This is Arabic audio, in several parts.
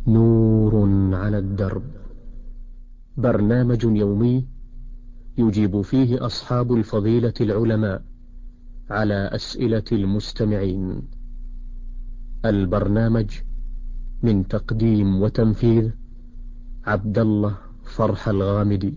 نور على الدرب، برنامج يومي يجيب فيه أصحاب الفضيلة العلماء على أسئلة المستمعين. البرنامج من تقديم وتنفيذ عبد الله فرح الغامدي.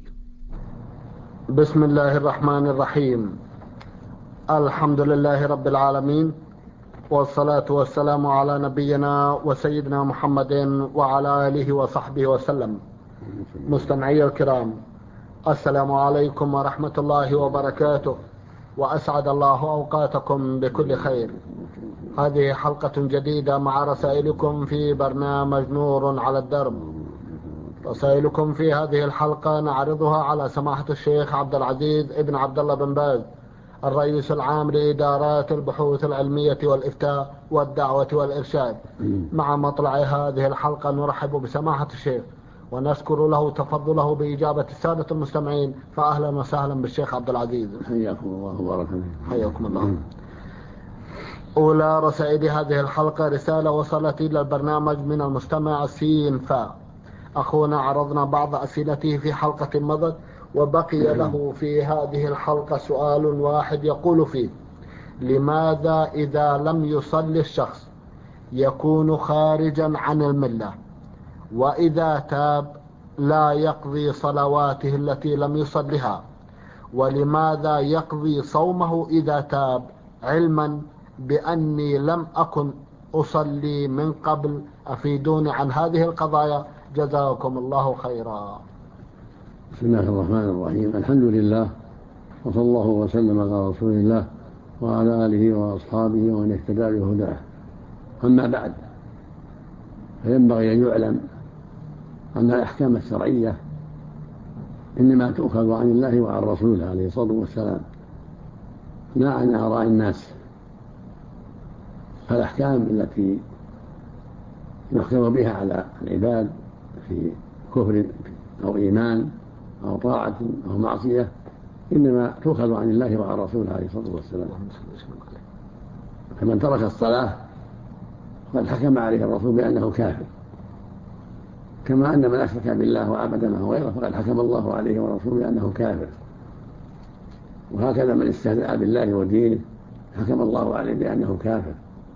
بسم الله الرحمن الرحيم. الحمد لله رب العالمين، والصلاة والسلام على نبينا وسيدنا محمد وعلى آله وصحبه وسلم. مستمعي الكرام، السلام عليكم ورحمة الله وبركاته، وأسعد الله أوقاتكم بكل خير. هذه حلقة جديدة مع رسائلكم في برنامج نور على الدرب. رسائلكم في هذه الحلقة نعرضها على سماحة الشيخ عبد العزيز ابن عبد الله بن باز، الرئيس العام لإدارات البحوث العلمية والإفتاء والدعوة والإرشاد. مع مطلع هذه الحلقة نرحب بسماحة الشيخ ونشكر له تفضله بإجابة السادة المستمعين، فأهلا وسهلا بالشيخ عبد العزيز. حياكم الله وبارك فيكم. حياكم الله. أولى رسائل هذه الحلقة رسالة وصلت إلى البرنامج من المستمع سين فا. أخونا عرضنا بعض أسئلته في حلقة مضت، وبقي له في هذه الحلقة سؤال واحد يقول فيه: لماذا إذا لم يصلي الشخص يكون خارجا عن الملة، وإذا تاب لا يقضي صلواته التي لم يصلها؟ ولماذا يقضي صومه إذا تاب، علما بأني لم أكن أصلي من قبل؟ أفيدوني عن هذه القضايا، جزاكم الله خيرا. بسم الله الرحمن الرحيم. الحمد لله، وصلى الله وسلم على رسول الله وعلى آله وأصحابه ومن اهتدى بهداه. أما بعد، فينبغي أن يعلم أن الأحكام الشرعية إنما تؤخذ عن الله وعن رسوله عليه الصلاة والسلام، لا عن آراء الناس. فالأحكام التي يحكم بها على العباد في كفر أو إيمان أو طاعة أو معصية إنما تؤخذ عن الله وعن رسوله عليه الصلاة والسلام. فمن ترك الصلاة قد حكم عليه الرسول بأنه كافر، كما أن من أشرك بالله وعبد معه غيره فقد حكم الله عليه ورسوله بأنه كافر. وهكذا من استهزأ بالله ودينه حكم الله عليه بأنه كافر.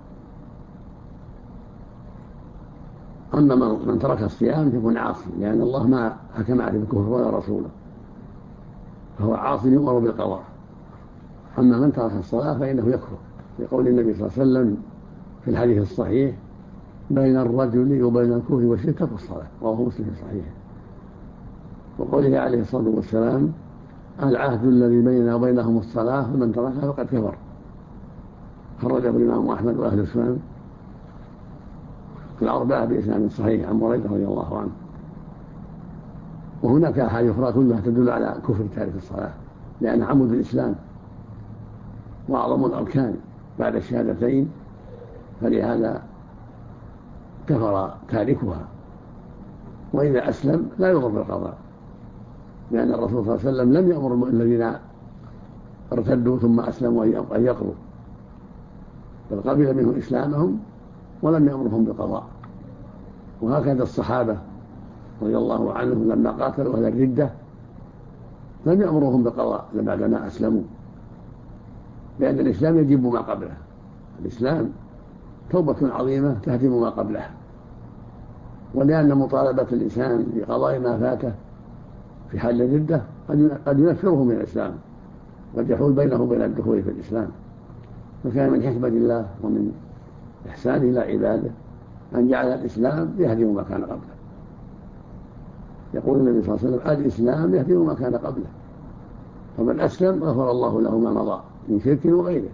أما من ترك الصيام فيكون عاصي، لأن الله ما حكم عليه بالكفر ولا رسوله، فهو عاصي يؤمر بالقضاء. أما من ترك الصلاة فإنه يكفر، لقول النبي صلى الله عليه وسلم في الحديث الصحيح: بين الرجل وبين الكفر والشرك ترك الصلاة، رواه مسلم في صحيحه. وقوله عليه الصلاة والسلام: العهد الذي بيننا وبينهم الصلاة، فمن تركها فقد كفر. خرجه الإمام أحمد وأهل السنن في الأربعة بإسناد صحيح عن بريدة رضي الله عنه. وهناك أحاديث أخرى كلها تدل على كفر تارك الصلاة، لأن عمود الإسلام وأعظم الأركان بعد الشهادتين، فلهذا كفر تاركها. وإذا أسلم لا يضر بالقضاء، لأن الرسول صلى الله عليه وسلم لم يأمر الذين ارتدوا ثم أسلموا أن يقضوا، بل قبل منهم إسلامهم ولم يأمرهم بالقضاء. وهكذا الصحابة رضي الله عنهم لما قاتلوا أهل الردة لم يأمرهم بالقضاء بعدما أسلموا، لأن الإسلام يجب ما قبله. الإسلام توبة عظيمة تهدم ما قبله، ولأن مطالبة الإنسان بقضاء ما فاته في حال الردة قد ينفره من الإسلام، قد يحول بينه وبين الدخول في الإسلام. فكان من حكمة الله ومن إحسانه إلى عباده أن جعل الإسلام يهدم ما كان قبله. يقول النبي صلى الله عليه وسلم: الإسلام يهدم ما كان قبله، فمن أسلم غفر الله له ما مضى من شرك وغيره.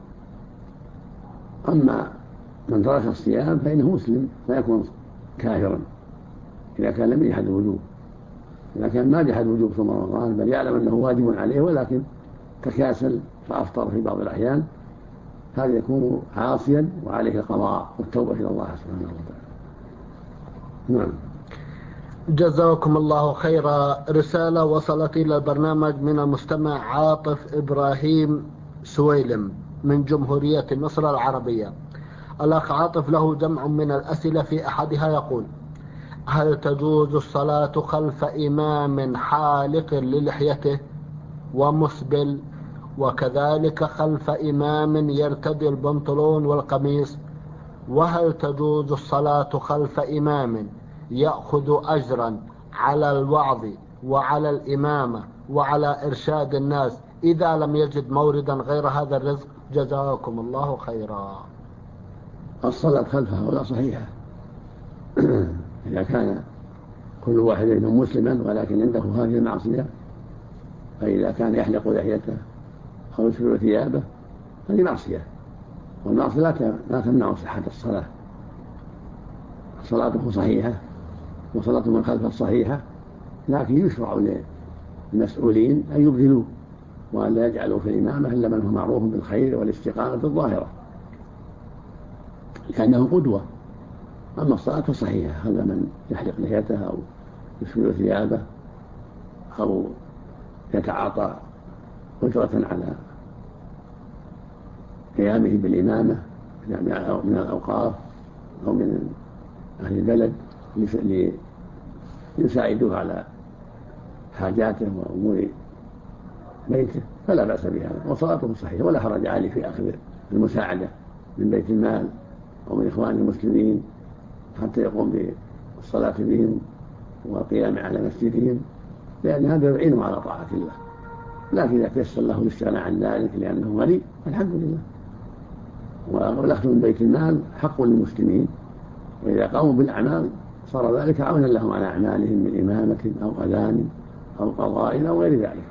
أما من ترك الصيام فإنه مسلم فيكون كافرا إذا كان لم يجحد الوجوب. إذا كان ما جحد وجوب صوم رمضان بل يعلم أنه واجب عليه ولكن تكاسل فأفطر في بعض الأحيان، هذا يكون عاصيا وعليه القضاء والتوبة إلى الله سبحانه وتعالى. نعم. جزاكم الله خيرا. رسالة وصلت إلى البرنامج من المستمع عاطف إبراهيم سويلم من جمهورية مصر العربية. الأخ عاطف له جمع من الأسئلة، في أحدها يقول: هل تجوز الصلاة خلف إمام حالق للحيته ومسبل، وكذلك خلف إمام يرتدي البنطلون والقميص؟ وهل تجوز الصلاة خلف إمام يأخذ أجرا على الوعظ وعلى الإمامة وعلى إرشاد الناس إذا لم يجد موردا غير هذا الرزق؟ جزاكم الله خيرا. الصلاة خلف هؤلاء صحيحة إذا كان كل واحد منهم مسلما ولكن عنده هذه المعصية، فإذا كان يحلق لحيته أو يسبل ثيابه هذه معصية، والمعصية لا تمنع صحة الصلاة. صلاته صحيحة وصلاة من خلفه صحيحة، لكن يشرع للمسؤولين أن يبذلوا وأن لا يجعلوا في الإمامة إلا من هو معروف بالخير والاستقامة الظاهرة لأنه قدوة. أما الصلاة صحيحة، هذا من يحلق لحيته أو يسبل ثيابه أو يتعاطى أجرة على قيامه بالإمامة من الأوقاف أو من أهل البلد ليساعدوه على حاجاته وأمور بيته، فلا بأس بهذا، وصلاته صحيحة ولا حرج عليه في أخذ المساعدة من بيت المال أو من إخوان المسلمين حتى يقوم بالصلاة بهم والقيام على مسجدهم، لأن هذا يعينه على طاعة الله. لكن إذا تيسر له الاستغناء عن ذلك لأنه غني الحمد لله. والأخذ من بيت المال حق للمسلمين، وإذا قاموا بالأعمال صار ذلك عونا لهم على أعمالهم من إمامة أو أذان أو قضاء أو غير ذلك.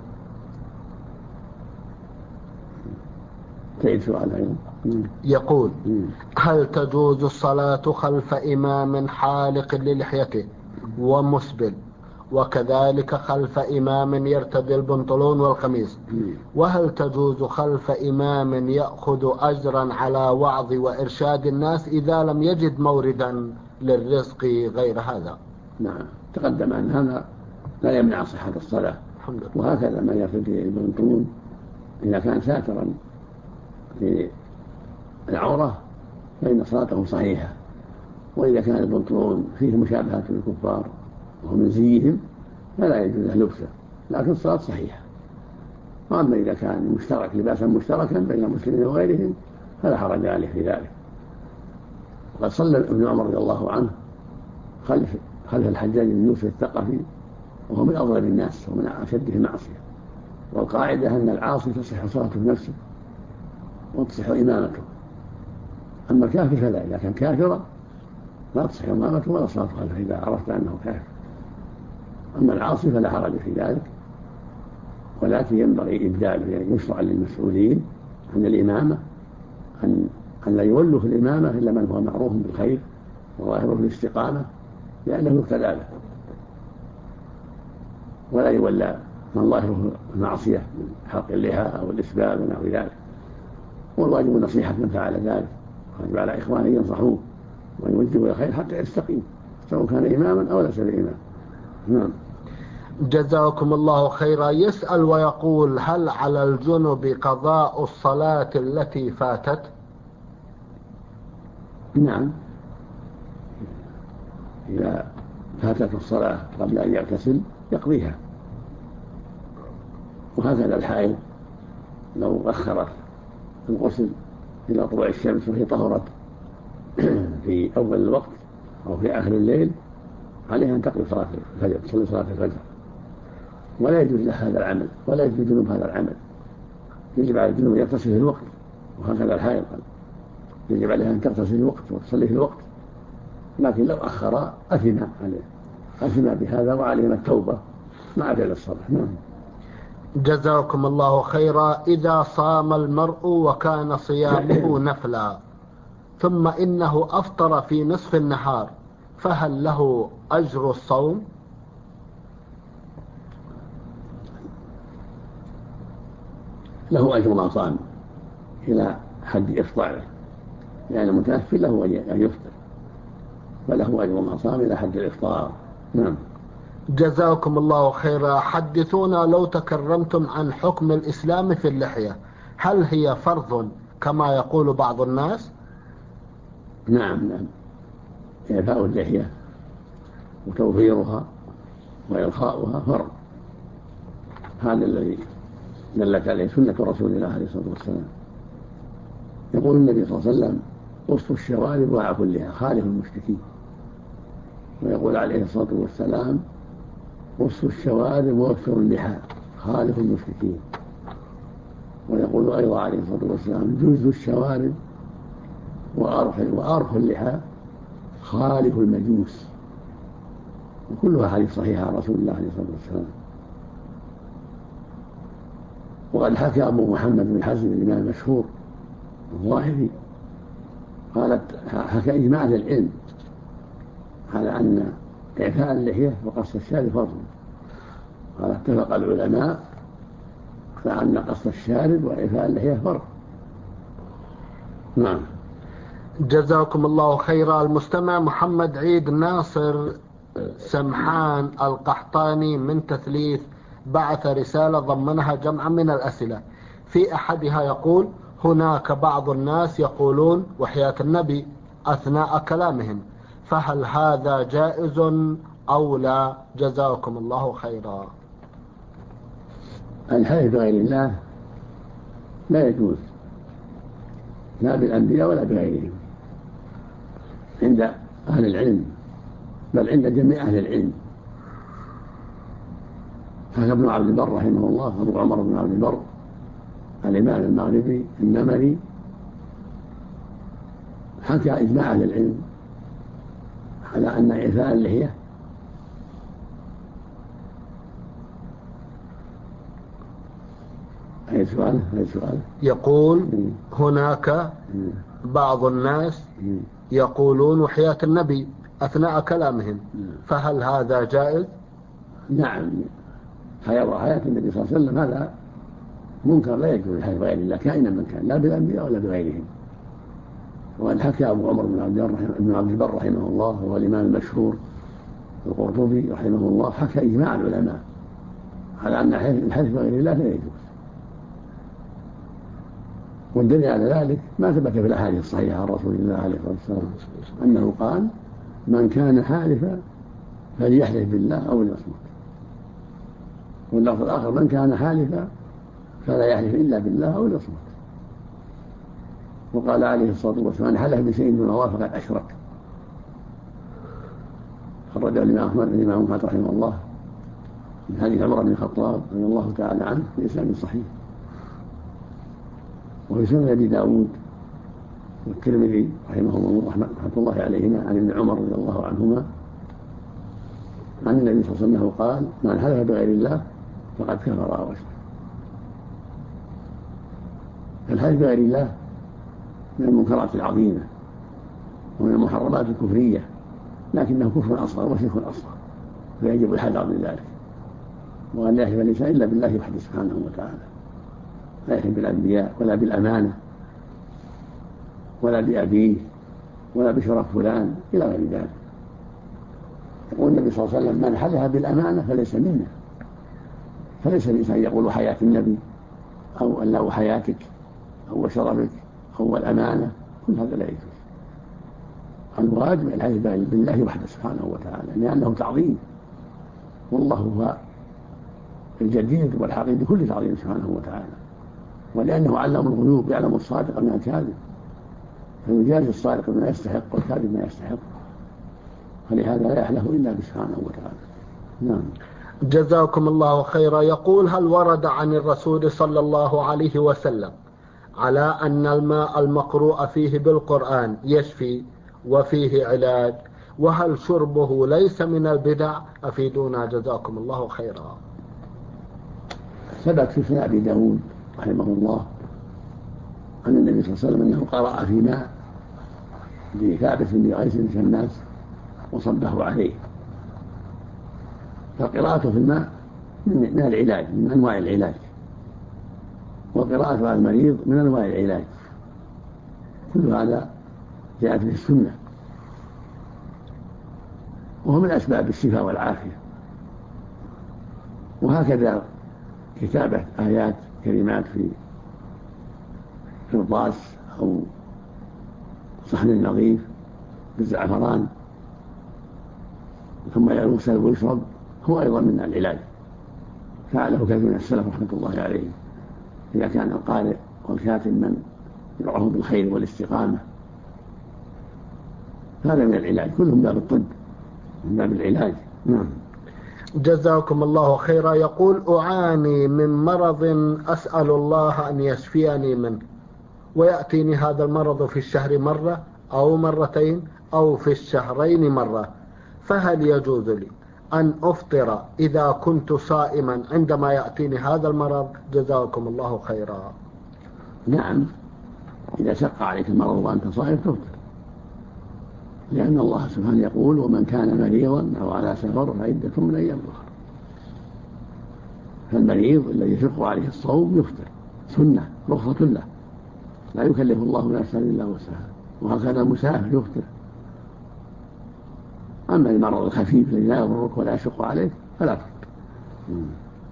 تعيد سؤال أيضا. يقول: هل تجوز الصلاة خلف إمام حالق للحيته ومسبل، وكذلك خلف إمام يرتدي البنطلون والقميص؟ وهل تجوز خلف إمام يأخذ أجرا على وعظ وإرشاد الناس إذا لم يجد موردا للرزق غير هذا؟ نعم، تقدم أن هذا لا يمنع صحة الصلاة. وهكذا من يرتدي البنطلون إذا كان ساترا في العورة فإن صلاته صحيحة، وإذا كان البنطلون فيه مشابهة للكفار وهو من زيهم فلا يجوز له لبسه، لكن الصلاة صحيحة. وأما إذا كان مشترك لباسا مشتركا بين المسلمين وغيرهم فلا حرج عليه في ذلك. وقد صلى ابن عمر رضي الله عنه خلف الحجاج بن يوسف الثقفي وهو من أظلم الناس ومن أشده معصية، والقاعدة أن العاصي تصح صلاته بنفسه وتصح إمامته. أما الكافر فلا، إذا كان كافرا لا تصح إمامته ولا صلاته خلفه إذا عرفت أنه كافر. أما العاصي فلا حرج في ذلك، ولكن ينبغي إبداله، يعني يشرع للمسؤولين عن الإمامة أن لا يولوا في الإمامة إلا من هو معروف بالخير وظاهره بالاستقامة، لأنه يقتدى له، ولا يولى من ظاهره المعصية من حلق اللحى أو الإسبال ونحو ذلك. والواجب نصيحة من فعل ذلك، واجب على إخوانه ينصحوه ويوجهوا إلى الخير حتى يستقيم سواء كان إماما أو ليس بإمام. نعم. جزاكم الله خيرا. يسأل ويقول: هل على الجنب قضاء الصلاة التي فاتت؟ نعم، إذا فاتت الصلاة قبل أن يغتسل يقضيها. وهكذا الحائض لو أخرت الغسل إلى طلوع الشمس وهي طهرت في أول الوقت أو في آخر الليل عليها أن تقضي صلاة الفجر، تصلي صلاة الفجر، ولا يجوز لها هذا العمل ولا يجوز لجنوب هذا العمل. يجب على الجنوب أن يغتسل في الوقت، وهكذا الحائض يجب عليها أن تغتسل في الوقت وتصلي في الوقت، لكن لو أخر أثم بهذا وعليهم التوبة مع فعل الصلاة. نعم. جزاكم الله خيرا. إذا صام المرء وكان صيامه نفلا ثم إنه أفطر في نصف النهار فهل له أجر الصوم؟ له أجر ما صام إلى حد إفطاره، لأن المتنفل له أن يفطر، فله أجر ما صام إلى حد الإفطار. نعم. جزاكم الله خيرا. حدثونا لو تكرمتم عن حكم الإسلام في اللحية، هل هي فرض كما يقول بعض الناس؟ نعم، إعفاء اللحية وتوفيرها وإرخاؤها فرض. هذا الذي دلت عليه سنة رسول الله عليه الصلاة والسلام. يقول النبي صلى الله عليه وسلم: قصوا الشوارب وأعفوا اللحى خالف المشركين. ويقول عليه الصلاة والسلام: قصوا الشوارب ووفروا اللحى خالف المشركين. ويقول أيضا عليه الصلاة والسلام: جزوا الشوارب وأرخوا اللحى خالف المجوس. وكلها حديث صحيح عن رسول الله عليه الصلاة والسلام. وقد حكى أبو محمد بن حزم الإمام المشهور الظاهري حكى إجماع أهل العلم على أن إعفاء اللحية وقص الشارب فرض. قال: اتفق العلماء على أن قص الشارب وإعفاء اللحية فرض. نعم. جزاكم الله خيرا. المستمع محمد عيد ناصر سمحان القحطاني من تثليث بعث رسالة ضمنها جمعا من الأسئلة. في أحدها يقول: هناك بعض الناس يقولون وحياة النبي أثناء كلامهم، فهل هذا جائز أو لا؟ جزاكم الله خيرا. الحلف بغير الله لا يجوز، لا بالأنبياء ولا بغيرهم عند أهل العلم، بل عند جميع أهل العلم. حكى ابن عبد البر رحمه الله، أبو عمر بن عبد البر الإمام المغربي النمري، حكى إجماع أهل العلم على أن إعفاء اللحية أي سؤال يقول: هناك بعض الناس يقولون وحياة النبي أثناء كلامهم، فهل هذا جائز؟ نعم، حياة النبي صلى الله عليه وسلم هذا منكر لا يجوز الحلف بغير الله كائنا من كان، لا بالأنبياء ولا بغيرهم. وقد حكى أبو عمر بن عبد البر رحمه الله، وهو الإمام المشهور القرطبي رحمه الله، حكى إجماع العلماء على أن الحلف بغير الله لا يجوز. والدليل على ذلك ما ثبت في الأحاديث الصحيحة عن رسول الله عليه الصلاة والسلام أنه قال: من كان حالفا فليحلف بالله أو ليصمت. واللفظ الآخر: من كان حالفا فلا يحلف إلا بالله أو ليصمت. وقال عليه الصلاة والسلام: من حلف بشيء دون الله فقد أشرك. خرجه الإمام أحمد رحمه الله من حديث عمر بن الخطاب رضي الله تعالى عنه بإسناد صحيح. وفي سنن أبي داود والترمذي رحمه الله عليهما عن ابن عمر رضي الله عنهما عن النبي صلى الله عليه وسلم قال: من حلف بغير الله فقد كفر أو أشرك. الحلف بغير الله من المنكرات العظيمة ومن المحرمات الكفرية، لكنه كفر أصغر وشرك أصغر، فيجب الحذر من ذلك. وأن لا يحلف الإنسان إلا بالله وحده سبحانه وتعالى، لا يحلف بالأنبياء ولا بالأمانة ولا بأبيه ولا بشرف فلان إلى غير ذلك. يقول النبي صلى الله عليه وسلم: من حلف بالأمانة فليس منا. فليس الإنسان يقول حياة النبي أو أن له حياتك أو شرفك أو الأمانة، كل هذا لا يجوز. الواجب الحلف بالله وحده سبحانه وتعالى، لأنه تعظيم، والله هو الجدير والحقيقي بكل تعظيم سبحانه وتعالى، ولأنه علم الغيوب يعلم الصادق من الكاذب، فيجازي الصادق بما يستحق والكاذب ما يستحق، فلهذا لا يحلف إلا سبحانه وتعالى. نعم. جزاكم الله خيرا. يقول: هل ورد عن الرسول صلى الله عليه وسلم على أن الماء المقروء فيه بالقرآن يشفي وفيه علاج، وهل شربه ليس من البدع؟ أفيدونا جزاكم الله خيرا. ثبت في سنن أبي داود رحمه الله عن النبي صلى الله عليه وسلم أنه قرأ في ماء لثابت بن قيس بن شماس وصبه عليه. فقراءته في الماء من العلاج، من أنواع العلاج، وقراءته على المريض من أنواع العلاج، كل هذا جاءت به السنة، وهو من أسباب الشفاء والعافية. وهكذا كتابة آيات كلمات في قرطاس أو صحن نظيف بالزعفران ثم يغسل ويشرب هو أيضا من العلاج، فعله كثير من السلف رحمة الله عليهم. إذا كان القارئ والكاتب من يدعوه بالخير والاستقامة هذا من العلاج، كلهم باب الطب من باب العلاج. نعم. جزاكم الله خيرا. يقول: أعاني من مرض أسأل الله أن يشفيني منه، ويأتيني هذا المرض في الشهر مرة أو مرتين أو في الشهرين مرة، فهل يجوز لي أن أفطر إذا كنت صائما عندما يأتيني هذا المرض؟ جزاكم الله خيرا. نعم، إذا شق عليك المرض وأنت صائم تفطر، لأن الله سبحانه يقول: ومن كان مريضا أو على سفر فعدة من أيام أخرى. فالمريض الذي يشق عليه الصوم يفطر، سنة رخصة له، لا يكلف الله نفسا إلا وسعها، وهكذا المسافر يفطر. أما المرض الخفيف الذي لا يضرك ولا يشق عليك فلا تفطر.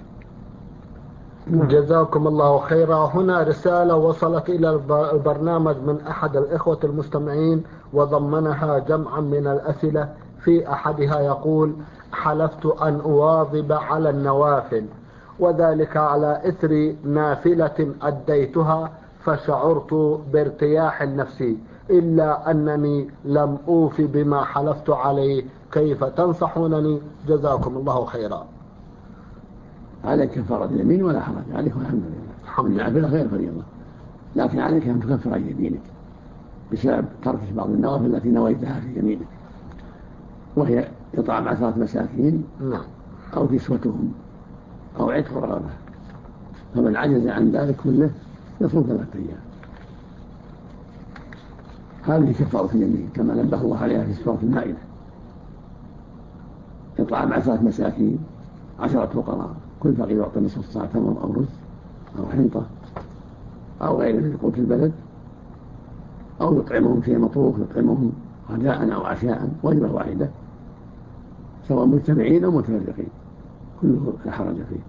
جزاكم الله خيرا. هنا رسالة وصلت إلى البرنامج من أحد الإخوة المستمعين وضمنها جمعا من الأسئلة. في أحدها يقول: حلفت أن أواظب على النوافل، وذلك على إثر نافلة أديتها، فشعرت بارتياح نفسي، إلا أنني لم أوف بما حلفت عليه، كيف تنصحونني؟ جزاكم الله خيرا. عليك كفارة اليمين ولا حرج عليك، والحمد لله. النافلة غير فريضة، لكن عليك أن تكفر عن يمينك بسبب ترك بعض النوافل التي نويتها في يمينك، وهي إطعام 10 مساكين أو كسوتهم أو عتق رقبة. فمن عجز عن ذلك كله يصوم 3 أيام. هذه كفارة اليمين كما نبه الله عليها في سورة المائدة: إطعام 10 مساكين 10 فقراء، كل فقير يعطى نصف صاع تمر أو رز أو حنطة أو غيره من قوت البلد، أو يطعمهم في مطروح، يطعمهم غداء أو عشاء، وجبة واحدة سواء مجتمعين أو متفرقين، كله لا حرج فيه.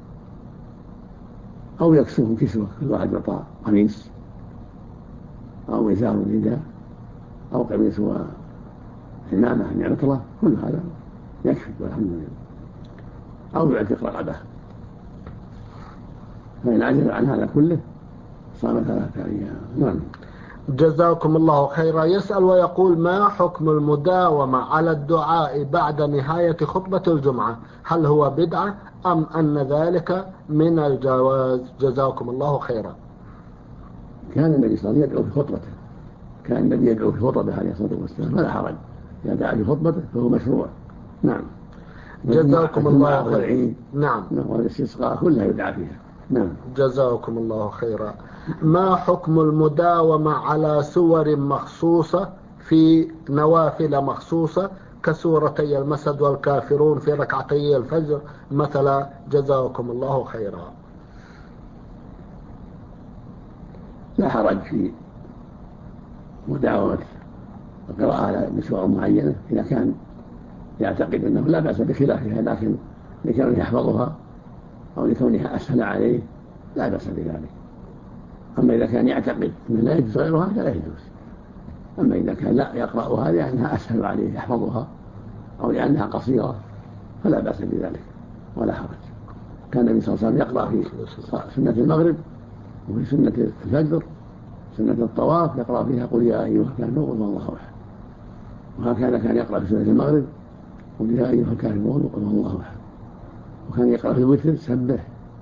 أو يكسوهم كسوة، كل واحد يعطى قميص أو إزار رداء أو قميص وعمامة عطلة، كل هذا يكفي والحمد لله. أو يعتق رقبة. فإن عجز عن هذا كله صام 3 أيام. نعم. جزاكم الله خيرا. يسأل ويقول: ما حكم المداومة على الدعاء بعد نهاية خطبة الجمعة؟ هل هو بدعة أم أن ذلك من الجواز؟ جزاكم الله خيرا. كان النبي صلى الله عليه وسلم يدعو في خطبته، كان النبي يدعو في خطبه عليه الصلاة والسلام، فلا حرج إذا دعا في خطبته فهو مشروع. نعم. جزاكم الله خيرا. نعم. والاستسقاء كلها يدعى فيها. نعم. جزاكم الله خيرا. ما حكم المداومة على سور مخصوصة في نوافل مخصوصة كسورتي المسد والكافرون في ركعتي الفجر مثلا؟ جزاكم الله خيرا. لا حرج في مداومة القراءة على بسور معينة إذا كان يعتقد أنه لا بأس بخلافها، لكن لكونه يحفظها أو لكونها أسهل عليه لا بأس بذلك. أما إذا كان يعتقد أنه لا يجوز غيرها فلا يجوز. أما إذا كان لا يقرأها لأنها أسهل عليه يحفظها أو لأنها قصيرة فلا بأس بذلك ولا حرج. كان النبي صلى الله عليه وسلم يقرأ في سنة المغرب وفي سنة الفجر، سنة الطواف يقرأ فيها: قل يا أيها الكافرون قل هو الله أحد. وهكذا كان يقرأ في سنة المغرب: قل يا أيها الكافرون قل هو الله أحد. وكان يقرأ في الوتر: سبح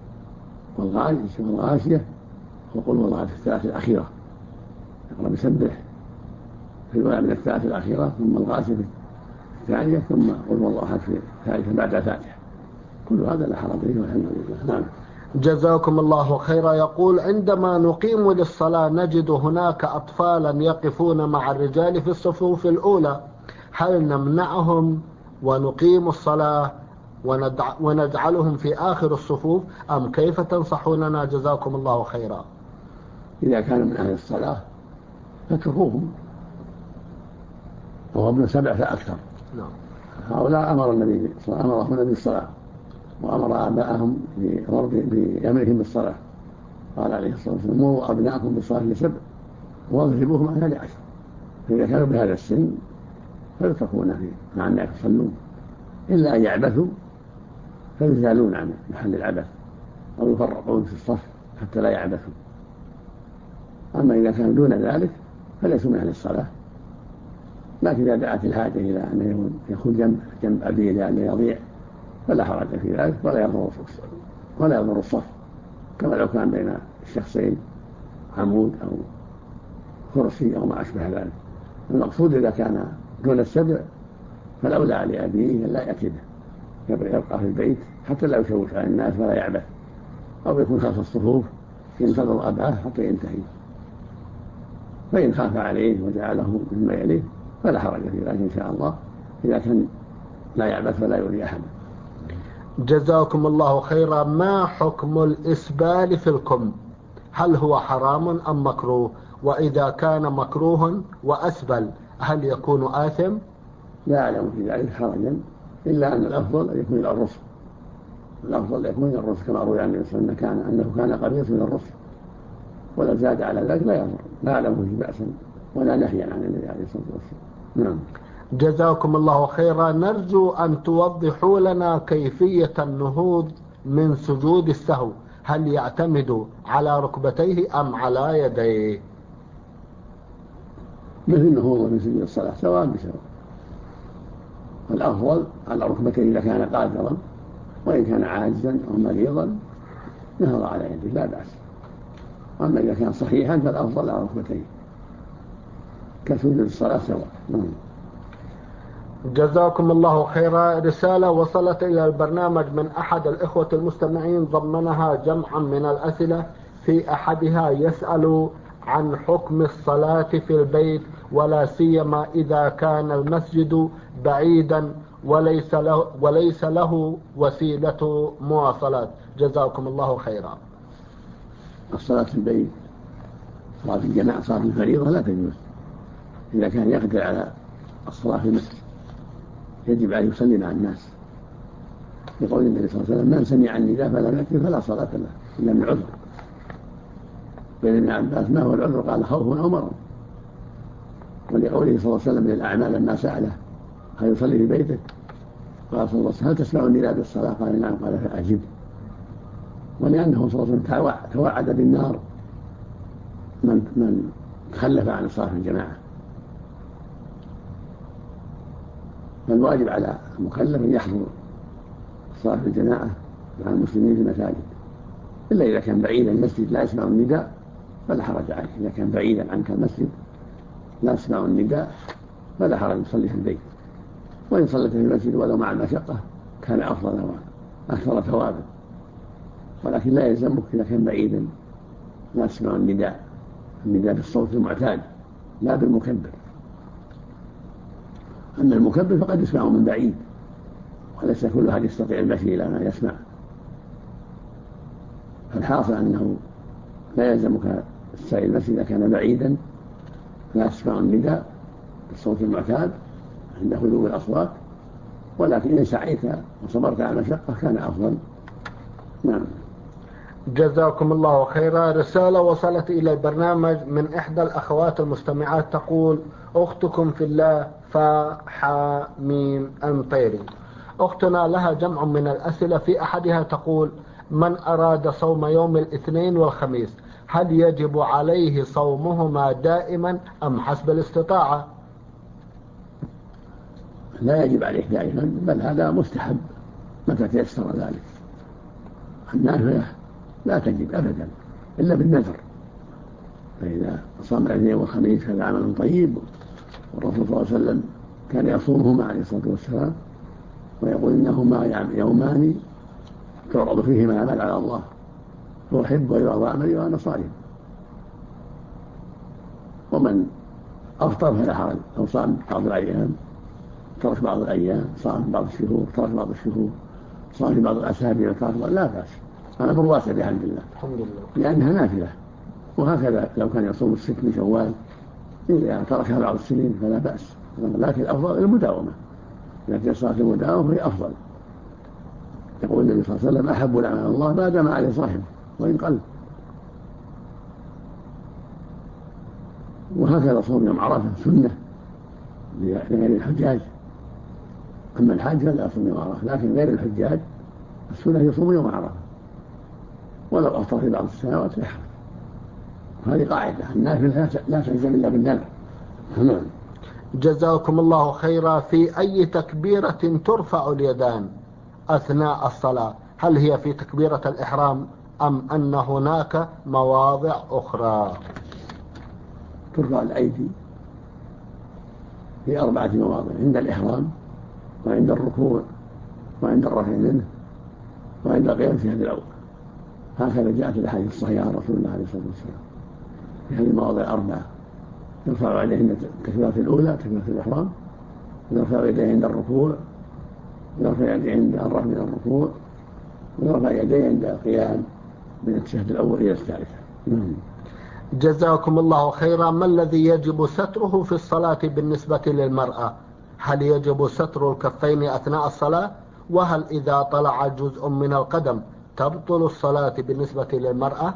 والغاشية وقل هو الله في الثلاث الأخيرة. يقرأ بسبح في الأولى من الثلاث الأخيرة، ثم الغاشية في الثانية، ثم قل هو الله أحد في الثالثة بعد الفاتحة. كل هذا لا حرج فيه والحمد لله. نعم. جزاكم الله خيرا. يقول: عندما نقيم للصلاة نجد هناك أطفالا يقفون مع الرجال في الصفوف الأولى، هل نمنعهم ونقيم الصلاة ونجعلهم في آخر الصفوف أم كيف تنصحوننا؟ جزاكم الله خيرا. إذا كانوا من أهل الصلاة فاتركوهم، وهو ابن 7 فأكثر. نعم. هؤلاء أمرهم النبي بالصلاة، وأمر آباءهم بأمرهم بالصلاة. قال عليه الصلاة والسلام: مروا أبناءكم بالصلاة ل7 واضربوهم على 10. فإذا كانوا بهذا السن فيتركونه مع الناس يصلون، إلا أن يعبثوا فيزالون عن محل العبث أو يفرقون في الصف حتى لا يعبثوا. أما إذا كانوا دون ذلك فليسوا من أهل الصلاة. لكن إذا دعت الحاجة إلى أن يكون جنب أبيه لأن يضيع فلا حرج في ذلك ولا يضر الصف، كما لو كان بين الشخصين عمود أو كرسي أو ما أشبه ذلك. المقصود إذا كان دون السبع فالأولى لأبيه لا يأتي به، يبقى في البيت حتى لا يشوش على الناس ولا يعبث، أو يكون خلف الصفوف ينتظر أباه حتى ينتهي. فإن خاف عليه وجعله مما يليه فلا حرج في ذلك إن شاء الله، إذا كان لا يعبث ولا يؤذي أحدا. جزاكم الله خيرا. ما حكم الإسبال في الكم؟ هل هو حرام أم مكروه؟ وإذا كان مكروه وأسبل هل يكون آثم؟ لا أعلم في ذلك حرجا، إلا أن الأفضل أن يكون الرسل، الأفضل يكون الرسل كما روي عن النبي صلى الله عليه وسلم أنه كان قميص من الرسل، ولا زاد على ذلك لا يضر، لا أعلم فيه بأسا ولا نهيا عن النبي عليه الصلاة والسلام. نعم. جزاكم الله خيرا. نرجو أن توضحوا لنا كيفية النهوض من سجود السهو، هل يعتمد على ركبتيه أم على يديه؟ مثل النهوض من سجود الصلاة سواء بسواء، الأفضل على ركبتيه إذا كان قادرا، وإن كان عاجزا أو مريضا نهض على يده لا بأس. أما إذا كان صحيحا فالأفضل على ركبتيه كسجود الصلاة سواء. جزاكم الله خيرا. رسالة وصلت إلى البرنامج من أحد الإخوة المستمعين ضمنها جمعا من الأسئلة، في أحدها يسأل عن حكم الصلاة في البيت، ولا سيما إذا كان المسجد بعيدا وليس له وسيلة مواصلات. جزاكم الله خيرا. الصلاة في البيت صلاة الجماعة صلاة الفريضة لا تجوز إذا كان يقدر على الصلاة في المسجد، يجب أن يصلي مع الناس، يقول النبي صلى الله عليه وسلم من سمع النداء فلم يأتي فلا صلاة له إلا من عذر. بين ابن عباس ما هو العذر؟ قال خوف أو مرض. ولقوله صلى الله عليه وسلم للأعمال لما سأله هل يصلي في بيته؟ قال صلى الله عليه وسلم هل تسمع النداء بالصلاة؟ قال نعم. قال فأجب. ولأنه صلى الله عليه وسلم توعد بالنار من تخلف عن الصلاة الجماعة. فالواجب على المكلف أن يحضر الصلاة الجماعة مع المسلمين في المساجد، إلا إذا كان بعيدا المسجد لا يسمع النداء فلا حرج عليه. إذا كان بعيدا عنك المسجد لا يسمع النداء فلا حرج يصلي في البيت، وإن صلت في المسجد ولو مع المشقة كان أفضل وأكثر ثوابا، ولكن لا يلزمك إذا كان بعيدا لا يسمع النداء بالصوت المعتاد لا بالمكبر. أما المكبر فقد يسمع من بعيد، وليس كل أحد يستطيع المشي إلى ما يسمع. فالحاصل أنه لا يلزمك السعي المسجد إذا كان بعيدا لا يسمع النداء بالصوت المعتاد عند هدوء الأصوات، ولكن إن سعيت وصبرت على المشقة كان أفضل. نعم. جزاكم الله خيرا. رسالة وصلت إلى البرنامج من إحدى الأخوات المستمعات تقول: أختكم في الله فحاميم أنطيري. أختنا لها جمع من الأسئلة، في أحدها تقول: من أراد صوم يوم الاثنين والخميس هل يجب عليه صومهما دائما أم حسب الاستطاعة؟ لا يجب عليه دائما، بل هذا مستحب متى تيسر ذلك. النافلة لا تجب أبدا إلا بالنذر، فإذا صام الاثنين والخميس هذا عمل طيب، والرسول صلى الله عليه وسلم كان يصومهما عليه الصلاة والسلام ويقول إنهما يومان تعرض فيهما الأعمال على الله فأحب ويرضى عملي وأنا صائم. ومن أفطر فلا حرج، أو صام بعض الأيام ترك بعض الأيام، صام بعض الشهور ترك بعض الشهور، صام في بعض الأسابيع ترك بعض، لا بأس، أنا واسع بحمد الله، الحمد لله، لأنها نافلة. وهكذا لو كان يصوم الست من شوال إذا تركها بعض السنين فلا بأس، لكن الأفضل المداومة، لكن صلاة المداومة هي أفضل. يقول النبي صلى الله عليه وسلم أحب الأعمال الله ما دام عليه صاحبه وإن قل. وهكذا صوم يوم عرفة سنة لغير الحجاج أما الحاج فلا يصوم يوم عرفة، لكن غير الحجاج السنة يصوم يوم عرفة، ولو أفطر في بعض السنوات يحرم. هذه قاعدة، النافلة لا تلزم إلا بالنذر. نعم. جزاكم الله خيرا. في أي تكبيرة ترفع اليدان أثناء الصلاة؟ هل هي في تكبيرة الإحرام أم أن هناك مواضع أخرى؟ ترفع الأيدي في 4 مواضع: عند الإحرام، وعند الركوع، وعند الرفع منه، وعند القيام في هذه الأول. هكذا جاءت الأحاديث الصحيحة عن رسول الله عليه الصلاة والسلام في هذه المواضع 4: يرفع يديه عند التكبيرة الأولى تكبيرة الإحرام، ويرفع يديه عند الركوع، ويرفع يديه عند الرفع من الركوع، ويرفع يديه عند القيام من التشهد الأول إلى الثالثة. جزاكم الله خيرا. ما الذي يجب ستره في الصلاة بالنسبة للمرأة؟ هل يجب ستر الكفين أثناء الصلاة؟ وهل إذا طلع جزء من القدم تبطل الصلاة بالنسبة للمرأة؟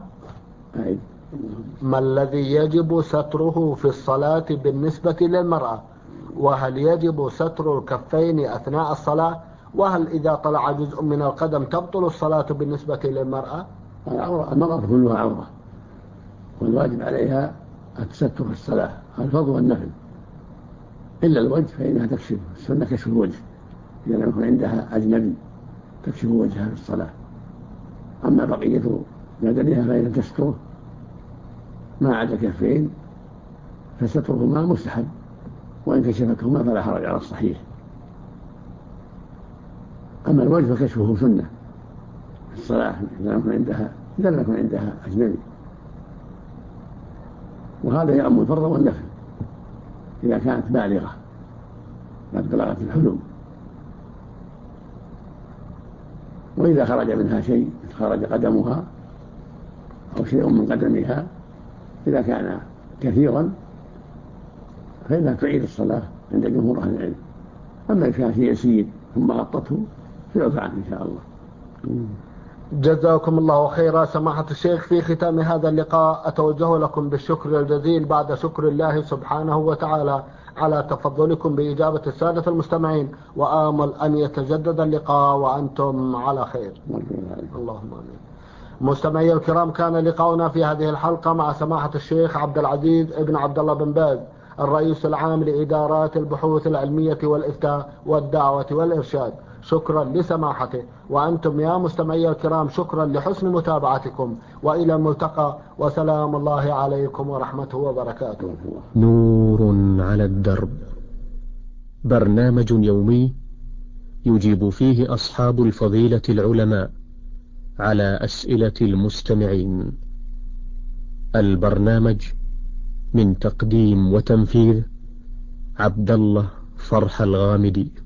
ما الذي يجب ستره في الصلاة بالنسبة للمرأة؟ وهل يجب ستر الكفين أثناء الصلاة؟ وهل إذا طلع جزء من القدم تبطل الصلاة بالنسبة للمرأة؟ المرأة كلها عورة، والواجب عليها التستر في الصلاة، الفرض والنفل، إلا الوجه فإنها تكشف، السنة كشف الوجه إذا لم يكن عندها أجنبي تكشف وجهها في الصلاة. أما بقية بدنها فإن تستره ما عدا كفين فسترهما مستحب، وإن كشفتهما فلا حرج على الصحيح. أما الوجه فكشفه سنة في الصلاة إذا لم يكن عندها أجنبي، وهذا يعم الفرض والنفل إذا كانت بالغة قد بلغت الحلم. وإذا خرج منها شيء، خرج قدمها أو شيء من قدمها، إذا كان كثيرا فإنها تعيد الصلاة عند جمهور أهل العلم. أما إذا كان شيء يسير ثم غطته فيعفى عنه إن شاء الله. جزاكم الله خيرا. سماحة الشيخ، في ختام هذا اللقاء أتوجه لكم بالشكر الجزيل بعد شكر الله سبحانه وتعالى على تفضلكم بإجابة السادة المستمعين، وآمل أن يتجدد اللقاء وأنتم على خير. اللهم آمين. مستمعي الكرام، كان لقاؤنا في هذه الحلقة مع سماحة الشيخ عبد العزيز ابن عبد الله بن باز، الرئيس العام لإدارات البحوث العلمية والإفتاء والدعوة والإرشاد. شكرا لسماحته، وأنتم يا مستمعي الكرام شكرا لحسن متابعتكم، وإلى الملتقى، وسلام الله عليكم ورحمته وبركاته. نور على الدرب، برنامج يومي يجيب فيه أصحاب الفضيلة العلماء على أسئلة المستمعين. البرنامج من تقديم وتنفيذ عبد الله فرح الغامدي.